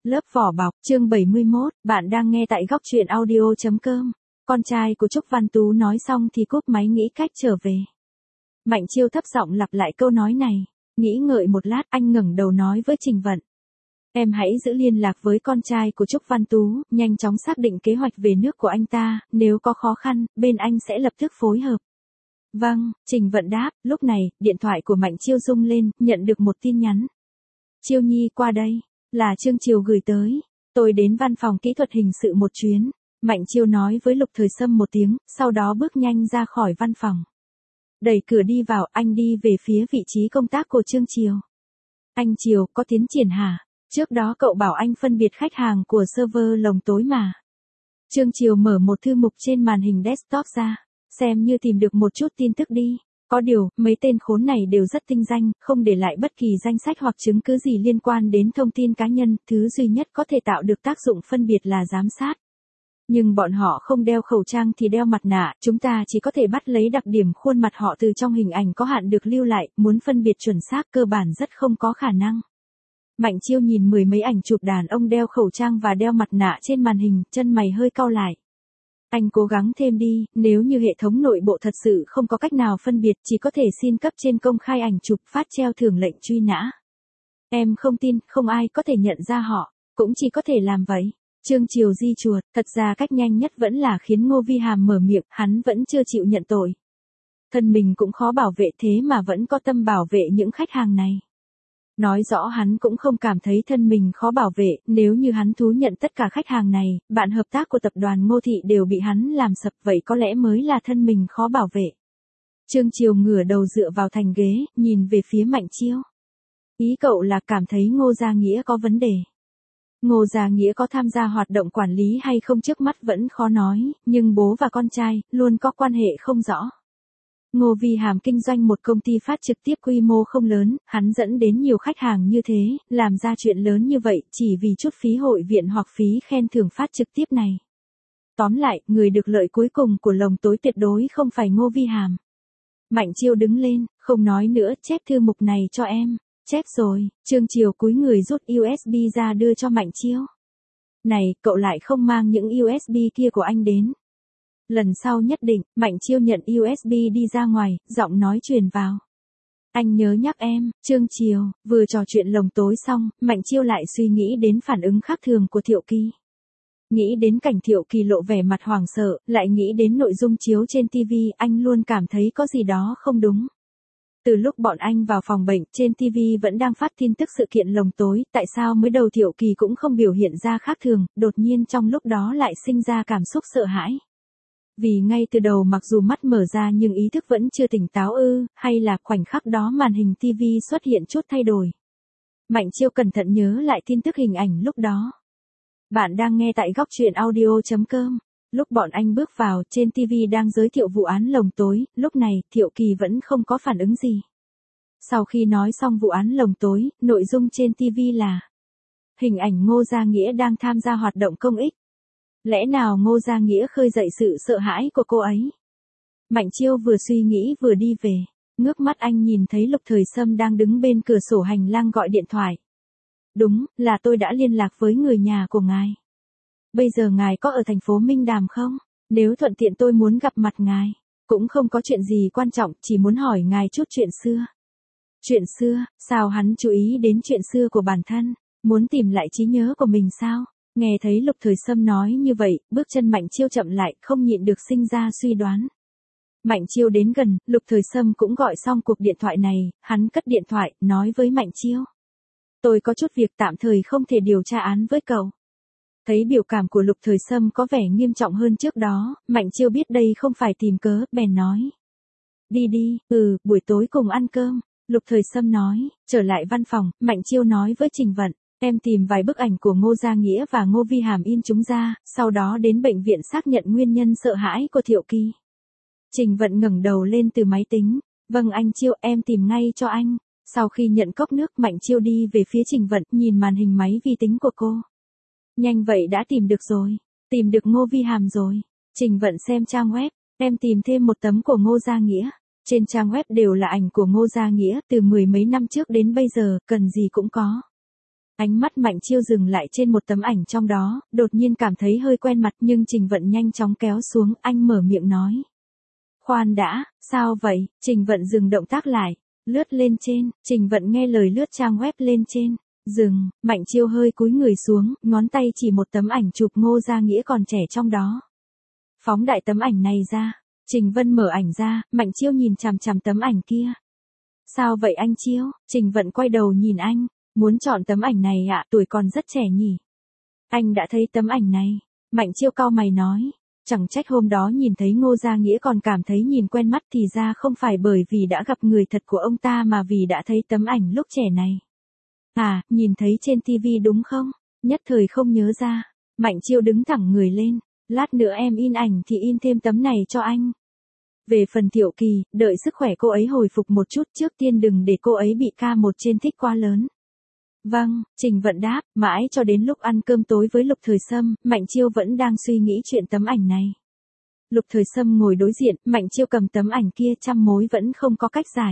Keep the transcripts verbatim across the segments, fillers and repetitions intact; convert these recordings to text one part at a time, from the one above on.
Lớp vỏ bọc, chương bảy mươi mốt, bạn đang nghe tại góc truyện audio chấm com. Con trai của Trúc Văn Tú nói xong thì cúp máy nghĩ cách trở về. Mạnh Chiêu thấp giọng lặp lại câu nói này, nghĩ ngợi một lát anh ngẩng đầu nói với Trình Vận. Em hãy giữ liên lạc với con trai của Trúc Văn Tú, nhanh chóng xác định kế hoạch về nước của anh ta, nếu có khó khăn, bên anh sẽ lập tức phối hợp. Vâng, Trình Vận đáp, lúc này, điện thoại của Mạnh Chiêu rung lên, nhận được một tin nhắn. Chiêu Nhi qua đây. Là Trương Chiều gửi tới. Tôi đến văn phòng kỹ thuật hình sự một chuyến. Mạnh Chiêu nói với Lục Thời Sâm một tiếng, sau đó bước nhanh ra khỏi văn phòng. Đẩy cửa đi vào, anh đi về phía vị trí công tác của Trương Chiều. Anh Chiều, có tiến triển hả? Trước đó cậu bảo anh phân biệt khách hàng của server lồng tối mà. Trương Chiều mở một thư mục trên màn hình desktop ra. Xem như tìm được một chút tin tức đi. Có điều, mấy tên khốn này đều rất tinh danh, không để lại bất kỳ danh sách hoặc chứng cứ gì liên quan đến thông tin cá nhân, thứ duy nhất có thể tạo được tác dụng phân biệt là giám sát. Nhưng bọn họ không đeo khẩu trang thì đeo mặt nạ, chúng ta chỉ có thể bắt lấy đặc điểm khuôn mặt họ từ trong hình ảnh có hạn được lưu lại, muốn phân biệt chuẩn xác cơ bản rất không có khả năng. Mạnh Chiêu nhìn mười mấy ảnh chụp đàn ông đeo khẩu trang và đeo mặt nạ trên màn hình, chân mày hơi cau lại. Anh cố gắng thêm đi, nếu như hệ thống nội bộ thật sự không có cách nào phân biệt, chỉ có thể xin cấp trên công khai ảnh chụp phát treo thưởng lệnh truy nã. Em không tin, không ai có thể nhận ra họ, cũng chỉ có thể làm vậy. Trương Chiều di chuột, thật ra cách nhanh nhất vẫn là khiến Ngô Vi Hàm mở miệng, hắn vẫn chưa chịu nhận tội. Thân mình cũng khó bảo vệ thế mà vẫn có tâm bảo vệ những khách hàng này. Nói rõ hắn cũng không cảm thấy thân mình khó bảo vệ, nếu như hắn thú nhận tất cả khách hàng này, bạn hợp tác của tập đoàn Ngô Thị đều bị hắn làm sập, vậy có lẽ mới là thân mình khó bảo vệ. Trương Chiều ngửa đầu dựa vào thành ghế, nhìn về phía Mạnh Chiêu. Ý cậu là cảm thấy Ngô Gia Nghĩa có vấn đề. Ngô Gia Nghĩa có tham gia hoạt động quản lý hay không trước mắt vẫn khó nói, nhưng bố và con trai luôn có quan hệ không rõ. Ngô Vi Hàm kinh doanh một công ty phát trực tiếp quy mô không lớn, hắn dẫn đến nhiều khách hàng như thế, làm ra chuyện lớn như vậy chỉ vì chút phí hội viện hoặc phí khen thưởng phát trực tiếp này. Tóm lại, người được lợi cuối cùng của lồng tối tuyệt đối không phải Ngô Vi Hàm. Mạnh Chiêu đứng lên, không nói nữa, chép thư mục này cho em. Chép rồi, Trương Chiều cúi người rút u ét bê ra đưa cho Mạnh Chiêu. Này, cậu lại không mang những u ét bê kia của anh đến. Lần sau nhất định, Mạnh Chiêu nhận u ét bê đi ra ngoài, giọng nói truyền vào. Anh nhớ nhắc em, Trương Chiều, vừa trò chuyện lồng tối xong, Mạnh Chiêu lại suy nghĩ đến phản ứng khác thường của Thiệu Kỳ. Nghĩ đến cảnh Thiệu Kỳ lộ vẻ mặt hoảng sợ, lại nghĩ đến nội dung chiếu trên ti vi, anh luôn cảm thấy có gì đó không đúng. Từ lúc bọn anh vào phòng bệnh, trên ti vi vẫn đang phát tin tức sự kiện lồng tối, tại sao mới đầu Thiệu Kỳ cũng không biểu hiện ra khác thường, đột nhiên trong lúc đó lại sinh ra cảm xúc sợ hãi. Vì ngay từ đầu mặc dù mắt mở ra nhưng ý thức vẫn chưa tỉnh táo ư, hay là khoảnh khắc đó màn hình ti vi xuất hiện chút thay đổi. Mạnh Chiêu cẩn thận nhớ lại tin tức hình ảnh lúc đó. Bạn đang nghe tại góc truyện audio chấm com. Lúc bọn anh bước vào, trên ti vi đang giới thiệu vụ án lồng tối, lúc này, Thiệu Kỳ vẫn không có phản ứng gì. Sau khi nói xong vụ án lồng tối, nội dung trên ti vi là hình ảnh Ngô Gia Nghĩa đang tham gia hoạt động công ích. Lẽ nào Ngô Gia Nghĩa khơi dậy sự sợ hãi của cô ấy? Mạnh Chiêu vừa suy nghĩ vừa đi về, ngước mắt anh nhìn thấy Lục Thời Sâm đang đứng bên cửa sổ hành lang gọi điện thoại. Đúng, là tôi đã liên lạc với người nhà của ngài. Bây giờ ngài có ở thành phố Minh Đàm không? Nếu thuận tiện tôi muốn gặp mặt ngài. Cũng không có chuyện gì quan trọng, chỉ muốn hỏi ngài chút chuyện xưa. Chuyện xưa, sao hắn chú ý đến chuyện xưa của bản thân? Muốn tìm lại trí nhớ của mình sao? Nghe thấy Lục Thời Sâm nói như vậy, bước chân Mạnh Chiêu chậm lại, không nhịn được sinh ra suy đoán. Mạnh Chiêu đến gần, Lục Thời Sâm cũng gọi xong cuộc điện thoại này, hắn cất điện thoại, nói với Mạnh Chiêu. Tôi có chút việc tạm thời không thể điều tra án với cậu. Thấy biểu cảm của Lục Thời Sâm có vẻ nghiêm trọng hơn trước đó, Mạnh Chiêu biết đây không phải tìm cớ, bèn nói. Đi đi, ừ, buổi tối cùng ăn cơm. Lục Thời Sâm nói, trở lại văn phòng, Mạnh Chiêu nói với Trình Vận. Em tìm vài bức ảnh của Ngô Gia Nghĩa và Ngô Vi Hàm in chúng ra, sau đó đến bệnh viện xác nhận nguyên nhân sợ hãi của Thiệu Kỳ. Trình Vận ngẩng đầu lên từ máy tính. Vâng anh Chiêu, em tìm ngay cho anh. Sau khi nhận cốc nước, Mạnh Chiêu đi về phía Trình Vận, nhìn màn hình máy vi tính của cô. Nhanh vậy đã tìm được rồi. Tìm được Ngô Vi Hàm rồi. Trình Vận xem trang web, em tìm thêm một tấm của Ngô Gia Nghĩa. Trên trang web đều là ảnh của Ngô Gia Nghĩa, từ mười mấy năm trước đến bây giờ, cần gì cũng có. Ánh mắt Mạnh Chiêu dừng lại trên một tấm ảnh trong đó, đột nhiên cảm thấy hơi quen mặt nhưng Trình Vận nhanh chóng kéo xuống, anh mở miệng nói. Khoan đã, sao vậy? Trình Vận dừng động tác lại, lướt lên trên, Trình Vận nghe lời lướt trang web lên trên. Dừng, Mạnh Chiêu hơi cúi người xuống, ngón tay chỉ một tấm ảnh chụp Ngô Gia Nghĩa còn trẻ trong đó. Phóng đại tấm ảnh này ra, Trình Vân mở ảnh ra, Mạnh Chiêu nhìn chằm chằm tấm ảnh kia. Sao vậy anh Chiêu? Trình Vận quay đầu nhìn anh, muốn chọn tấm ảnh này ạ, à, tuổi còn rất trẻ nhỉ. Anh đã thấy tấm ảnh này, Mạnh Chiêu cau mày nói, chẳng trách hôm đó nhìn thấy Ngô Gia Nghĩa còn cảm thấy nhìn quen mắt thì ra không phải bởi vì đã gặp người thật của ông ta mà vì đã thấy tấm ảnh lúc trẻ này. À, nhìn thấy trên tivi đúng không? Nhất thời không nhớ ra. Mạnh Chiêu đứng thẳng người lên. Lát nữa em in ảnh thì in thêm tấm này cho anh. Về phần Thiệu Kỳ, đợi sức khỏe cô ấy hồi phục một chút, trước tiên đừng để cô ấy bị ca một trên thích quá lớn. Vâng, Trình Vận đáp, mãi cho đến lúc ăn cơm tối với Lục Thời Sâm, Mạnh Chiêu vẫn đang suy nghĩ chuyện tấm ảnh này. Lục Thời Sâm ngồi đối diện, Mạnh Chiêu cầm tấm ảnh kia trăm mối vẫn không có cách giải.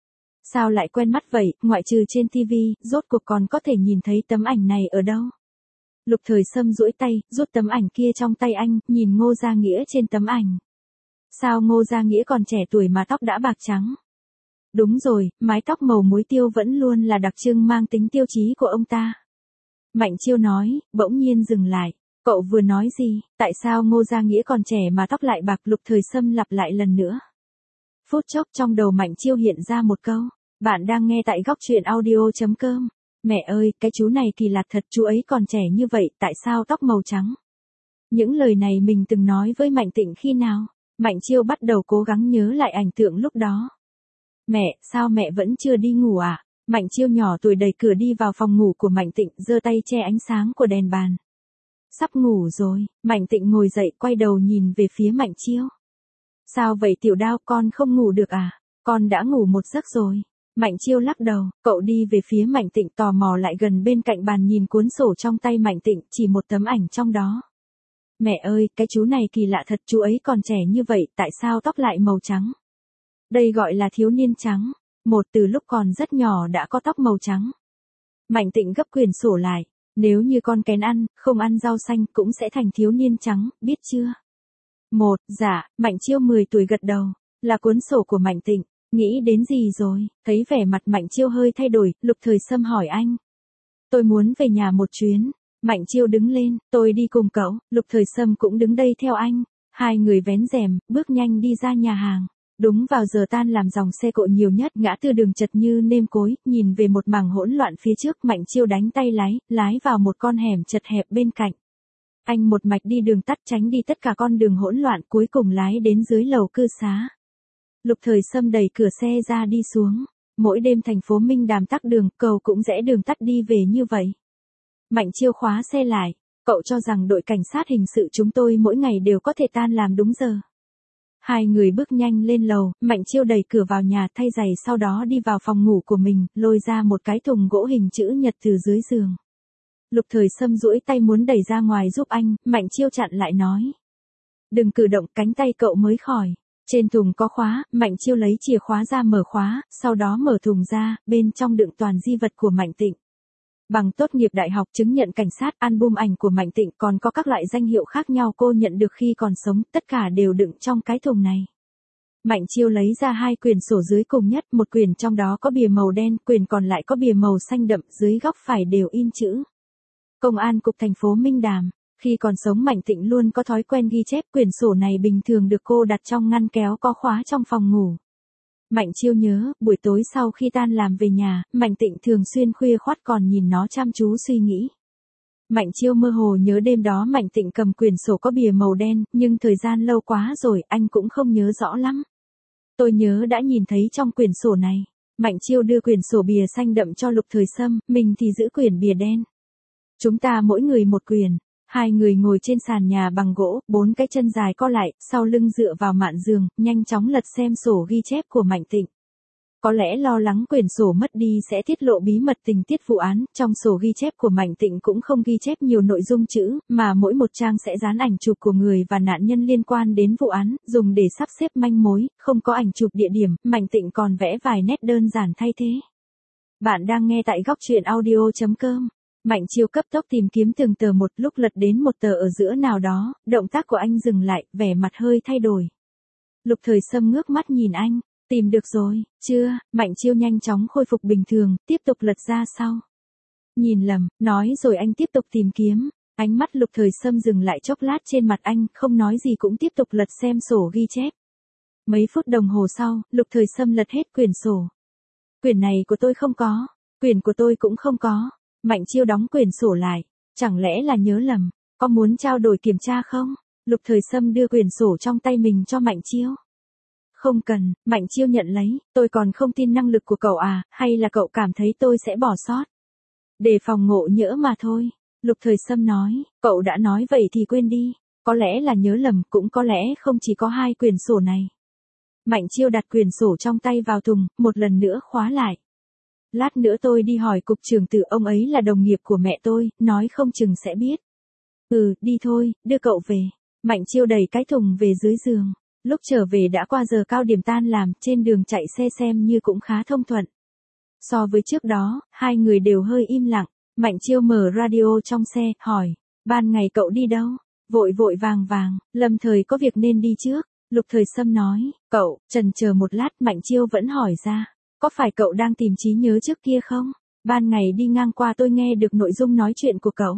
Sao lại quen mắt vậy, ngoại trừ trên tivi, rốt cuộc còn có thể nhìn thấy tấm ảnh này ở đâu? Lục Thời Sâm duỗi tay, rút tấm ảnh kia trong tay anh, nhìn Ngô Gia Nghĩa trên tấm ảnh. Sao Ngô Gia Nghĩa còn trẻ tuổi mà tóc đã bạc trắng? Đúng rồi, mái tóc màu muối tiêu vẫn luôn là đặc trưng mang tính tiêu chí của ông ta. Mạnh Chiêu nói, bỗng nhiên dừng lại. Cậu vừa nói gì, tại sao Ngô Gia Nghĩa còn trẻ mà tóc lại bạc? Lục Thời Sâm lặp lại lần nữa. Phút chốc trong đầu Mạnh Chiêu hiện ra một câu. Bạn đang nghe tại góc truyện audio chấm com. Mẹ ơi, cái chú này kỳ lạ thật, chú ấy còn trẻ như vậy, tại sao tóc màu trắng? Những lời này mình từng nói với Mạnh Tịnh khi nào? Mạnh Chiêu bắt đầu cố gắng nhớ lại ảnh tượng lúc đó. Mẹ, sao mẹ vẫn chưa đi ngủ à? Mạnh Chiêu nhỏ tuổi đẩy cửa đi vào phòng ngủ của Mạnh Tịnh, giơ tay che ánh sáng của đèn bàn. Sắp ngủ rồi, Mạnh Tịnh ngồi dậy quay đầu nhìn về phía Mạnh Chiêu. Sao vậy Tiểu Đao, con không ngủ được à? Con đã ngủ một giấc rồi. Mạnh Chiêu lắc đầu, cậu đi về phía Mạnh Tịnh tò mò lại gần bên cạnh bàn nhìn cuốn sổ trong tay Mạnh Tịnh, chỉ một tấm ảnh trong đó. Mẹ ơi, cái chú này kỳ lạ thật, chú ấy còn trẻ như vậy, tại sao tóc lại màu trắng? Đây gọi là thiếu niên trắng. Một từ lúc còn rất nhỏ đã có tóc màu trắng. Mạnh Tịnh gấp quyển sổ lại. Nếu như con kén ăn, không ăn rau xanh cũng sẽ thành thiếu niên trắng, biết chưa? Một, dạ, Mạnh Chiêu mười tuổi gật đầu. Là cuốn sổ của Mạnh Tịnh. Nghĩ đến gì rồi? Thấy vẻ mặt Mạnh Chiêu hơi thay đổi, Lục Thời Sâm hỏi anh. Tôi muốn về nhà một chuyến. Mạnh Chiêu đứng lên, tôi đi cùng cậu. Lục Thời Sâm cũng đứng đây theo anh. Hai người vén rèm, bước nhanh đi ra nhà hàng. Đúng vào giờ tan làm dòng xe cộ nhiều nhất, ngã tư đường chật như nêm cối, nhìn về một mảng hỗn loạn phía trước, Mạnh Chiêu đánh tay lái, lái vào một con hẻm chật hẹp bên cạnh. Anh một mạch đi đường tắt tránh đi tất cả con đường hỗn loạn, cuối cùng lái đến dưới lầu cư xá. Lục Thời Sâm đẩy cửa xe ra đi xuống. Mỗi đêm thành phố Minh Đàm tắc đường, cầu cũng rẽ đường tắt đi về như vậy. Mạnh Chiêu khóa xe lại. Cậu cho rằng đội cảnh sát hình sự chúng tôi mỗi ngày đều có thể tan làm đúng giờ. Hai người bước nhanh lên lầu, Mạnh Chiêu đẩy cửa vào nhà thay giày sau đó đi vào phòng ngủ của mình, lôi ra một cái thùng gỗ hình chữ nhật từ dưới giường. Lục Thời Sâm duỗi tay muốn đẩy ra ngoài giúp anh, Mạnh Chiêu chặn lại nói. Đừng cử động, cánh tay cậu mới khỏi. Trên thùng có khóa, Mạnh Chiêu lấy chìa khóa ra mở khóa, sau đó mở thùng ra, bên trong đựng toàn di vật của Mạnh Tịnh. Bằng tốt nghiệp đại học, chứng nhận cảnh sát, album ảnh của Mạnh Tịnh, còn có các loại danh hiệu khác nhau cô nhận được khi còn sống, tất cả đều đựng trong cái thùng này. Mạnh Chiêu lấy ra hai quyển sổ dưới cùng nhất, một quyển trong đó có bìa màu đen, quyển còn lại có bìa màu xanh đậm, dưới góc phải đều in chữ. Công an cục thành phố Minh Đàm. Khi còn sống Mạnh Tịnh luôn có thói quen ghi chép, quyển sổ này bình thường được cô đặt trong ngăn kéo có khóa trong phòng ngủ. Mạnh Chiêu nhớ, buổi tối sau khi tan làm về nhà, Mạnh Tịnh thường xuyên khuya khoắt còn nhìn nó chăm chú suy nghĩ. Mạnh Chiêu mơ hồ nhớ đêm đó Mạnh Tịnh cầm quyển sổ có bìa màu đen, nhưng thời gian lâu quá rồi, anh cũng không nhớ rõ lắm. Tôi nhớ đã nhìn thấy trong quyển sổ này. Mạnh Chiêu đưa quyển sổ bìa xanh đậm cho Lục Thời Sâm, mình thì giữ quyển bìa đen. Chúng ta mỗi người một quyển. Hai người ngồi trên sàn nhà bằng gỗ, bốn cái chân dài co lại, sau lưng dựa vào mạn giường, nhanh chóng lật xem sổ ghi chép của Mạnh Tịnh. Có lẽ lo lắng quyển sổ mất đi sẽ tiết lộ bí mật tình tiết vụ án, trong sổ ghi chép của Mạnh Tịnh cũng không ghi chép nhiều nội dung chữ, mà mỗi một trang sẽ dán ảnh chụp của người và nạn nhân liên quan đến vụ án, dùng để sắp xếp manh mối, không có ảnh chụp địa điểm, Mạnh Tịnh còn vẽ vài nét đơn giản thay thế. Bạn đang nghe tại góc truyện audio chấm com. Mạnh Chiêu cấp tốc tìm kiếm từng tờ một, lúc lật đến một tờ ở giữa nào đó, động tác của anh dừng lại, vẻ mặt hơi thay đổi. Lục Thời Sâm ngước mắt nhìn anh, tìm được rồi, chưa? Mạnh Chiêu nhanh chóng khôi phục bình thường, tiếp tục lật ra sau. Nhìn lầm, nói rồi anh tiếp tục tìm kiếm. Ánh mắt Lục Thời Sâm dừng lại chốc lát trên mặt anh, không nói gì cũng tiếp tục lật xem sổ ghi chép. Mấy phút đồng hồ sau, Lục Thời Sâm lật hết quyển sổ. Quyển này của tôi không có, quyển của tôi cũng không có. Mạnh Chiêu đóng quyển sổ lại, chẳng lẽ là nhớ lầm, có muốn trao đổi kiểm tra không? Lục Thời Sâm đưa quyển sổ trong tay mình cho Mạnh Chiêu. Không cần, Mạnh Chiêu nhận lấy, tôi còn không tin năng lực của cậu à, hay là cậu cảm thấy tôi sẽ bỏ sót? Để phòng ngộ nhỡ mà thôi. Lục Thời Sâm nói, cậu đã nói vậy thì quên đi, có lẽ là nhớ lầm, cũng có lẽ không chỉ có hai quyển sổ này. Mạnh Chiêu đặt quyển sổ trong tay vào thùng, một lần nữa khóa lại. Lát nữa tôi đi hỏi cục trưởng Từ, ông ấy là đồng nghiệp của mẹ tôi, nói không chừng sẽ biết. Ừ, đi thôi, đưa cậu về. Mạnh Chiêu đẩy cái thùng về dưới giường. Lúc trở về đã qua giờ cao điểm tan làm, trên đường chạy xe xem như cũng khá thông thuận. So với trước đó, hai người đều hơi im lặng. Mạnh Chiêu mở radio trong xe, hỏi, ban ngày cậu đi đâu? Vội vội vàng vàng, lâm thời có việc nên đi trước. Lục Thời Sâm nói, cậu, chần chờ một lát, Mạnh Chiêu vẫn hỏi ra, có phải cậu đang tìm trí nhớ trước kia không? Ban ngày đi ngang qua tôi nghe được nội dung nói chuyện của cậu.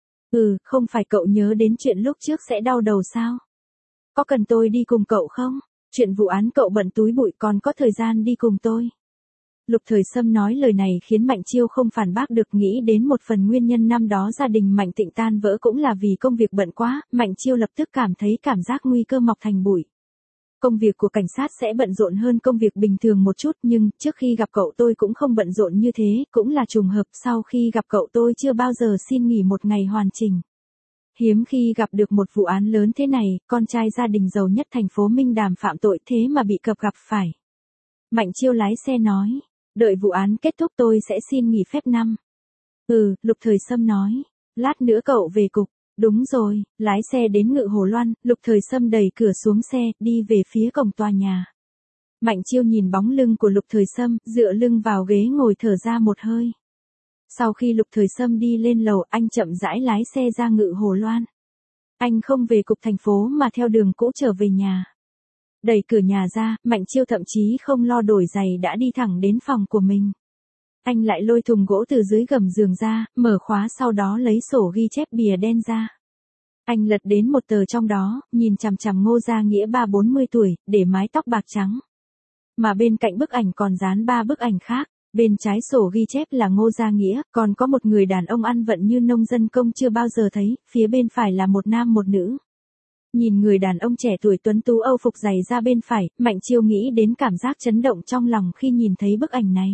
Ừ, không phải cậu nhớ đến chuyện lúc trước sẽ đau đầu sao? Có cần tôi đi cùng cậu không? Chuyện vụ án cậu bận túi bụi, còn có thời gian đi cùng tôi. Lục Thời Sâm nói lời này khiến Mạnh Chiêu không phản bác được, nghĩ đến một phần nguyên nhân năm đó gia đình Mạnh Tịnh tan vỡ cũng là vì công việc bận quá, Mạnh Chiêu lập tức cảm thấy cảm giác nguy cơ mọc thành bụi. Công việc của cảnh sát sẽ bận rộn hơn công việc bình thường một chút, nhưng trước khi gặp cậu tôi cũng không bận rộn như thế, cũng là trùng hợp, sau khi gặp cậu tôi chưa bao giờ xin nghỉ một ngày hoàn chỉnh. Hiếm khi gặp được một vụ án lớn thế này, con trai gia đình giàu nhất thành phố Minh Đàm phạm tội thế mà bị cập gặp phải. Mạnh Chiêu lái xe nói, đợi vụ án kết thúc tôi sẽ xin nghỉ phép năm. Ừ, Lục Thời Sâm nói, lát nữa cậu về cục. Đúng rồi, lái xe đến Ngự Hồ Loan, Lục Thời Sâm đẩy cửa xuống xe, đi về phía cổng tòa nhà. Mạnh Chiêu nhìn bóng lưng của Lục Thời Sâm, dựa lưng vào ghế ngồi thở ra một hơi. Sau khi Lục Thời Sâm đi lên lầu, anh chậm rãi lái xe ra Ngự Hồ Loan. Anh không về cục thành phố mà theo đường cũ trở về nhà. Đẩy cửa nhà ra, Mạnh Chiêu thậm chí không lo đổi giày đã đi thẳng đến phòng của mình. Anh lại lôi thùng gỗ từ dưới gầm giường ra, mở khóa, sau đó lấy sổ ghi chép bìa đen ra. Anh lật đến một tờ trong đó, nhìn chằm chằm Ngô Gia Nghĩa ba bốn mươi tuổi, để mái tóc bạc trắng. Mà bên cạnh bức ảnh còn dán ba bức ảnh khác, bên trái sổ ghi chép là Ngô Gia Nghĩa, còn có một người đàn ông ăn vận như nông dân công chưa bao giờ thấy, phía bên phải là một nam một nữ. Nhìn người đàn ông trẻ tuổi tuấn tú Âu phục dày ra bên phải, Mạnh Chiêu nghĩ đến cảm giác chấn động trong lòng khi nhìn thấy bức ảnh này.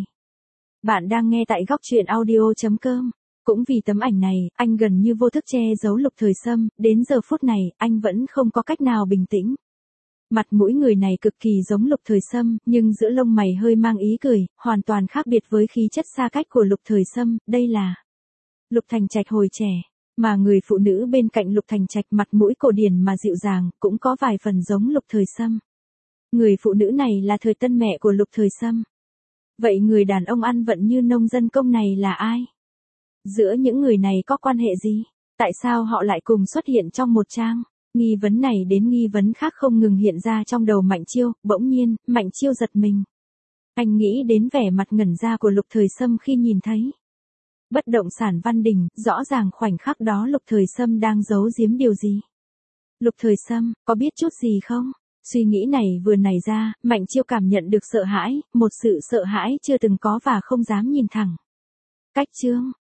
Bạn đang nghe tại góc truyện audio chấm com. Cũng vì tấm ảnh này, anh gần như vô thức che giấu Lục Thời Sâm, đến giờ phút này, anh vẫn không có cách nào bình tĩnh. Mặt mũi người này cực kỳ giống Lục Thời Sâm, nhưng giữa lông mày hơi mang ý cười, hoàn toàn khác biệt với khí chất xa cách của Lục Thời Sâm, đây là Lục Thành Trạch hồi trẻ. Mà người phụ nữ bên cạnh Lục Thành Trạch mặt mũi cổ điển mà dịu dàng, cũng có vài phần giống Lục Thời Sâm. Người phụ nữ này là thời tân mẹ của Lục Thời Sâm. Vậy người đàn ông ăn vận như nông dân công này là ai? Giữa những người này có quan hệ gì? Tại sao họ lại cùng xuất hiện trong một trang? Nghi vấn này đến nghi vấn khác không ngừng hiện ra trong đầu Mạnh Chiêu, bỗng nhiên, Mạnh Chiêu giật mình. Anh nghĩ đến vẻ mặt ngẩn ra của Lục Thời Sâm khi nhìn thấy bất động sản Văn Đình, rõ ràng khoảnh khắc đó Lục Thời Sâm đang giấu giếm điều gì. Lục Thời Sâm, có biết chút gì không? Suy nghĩ này vừa nảy ra, Mạnh Chiêu cảm nhận được sợ hãi, một sự sợ hãi chưa từng có và không dám nhìn thẳng. Cách chương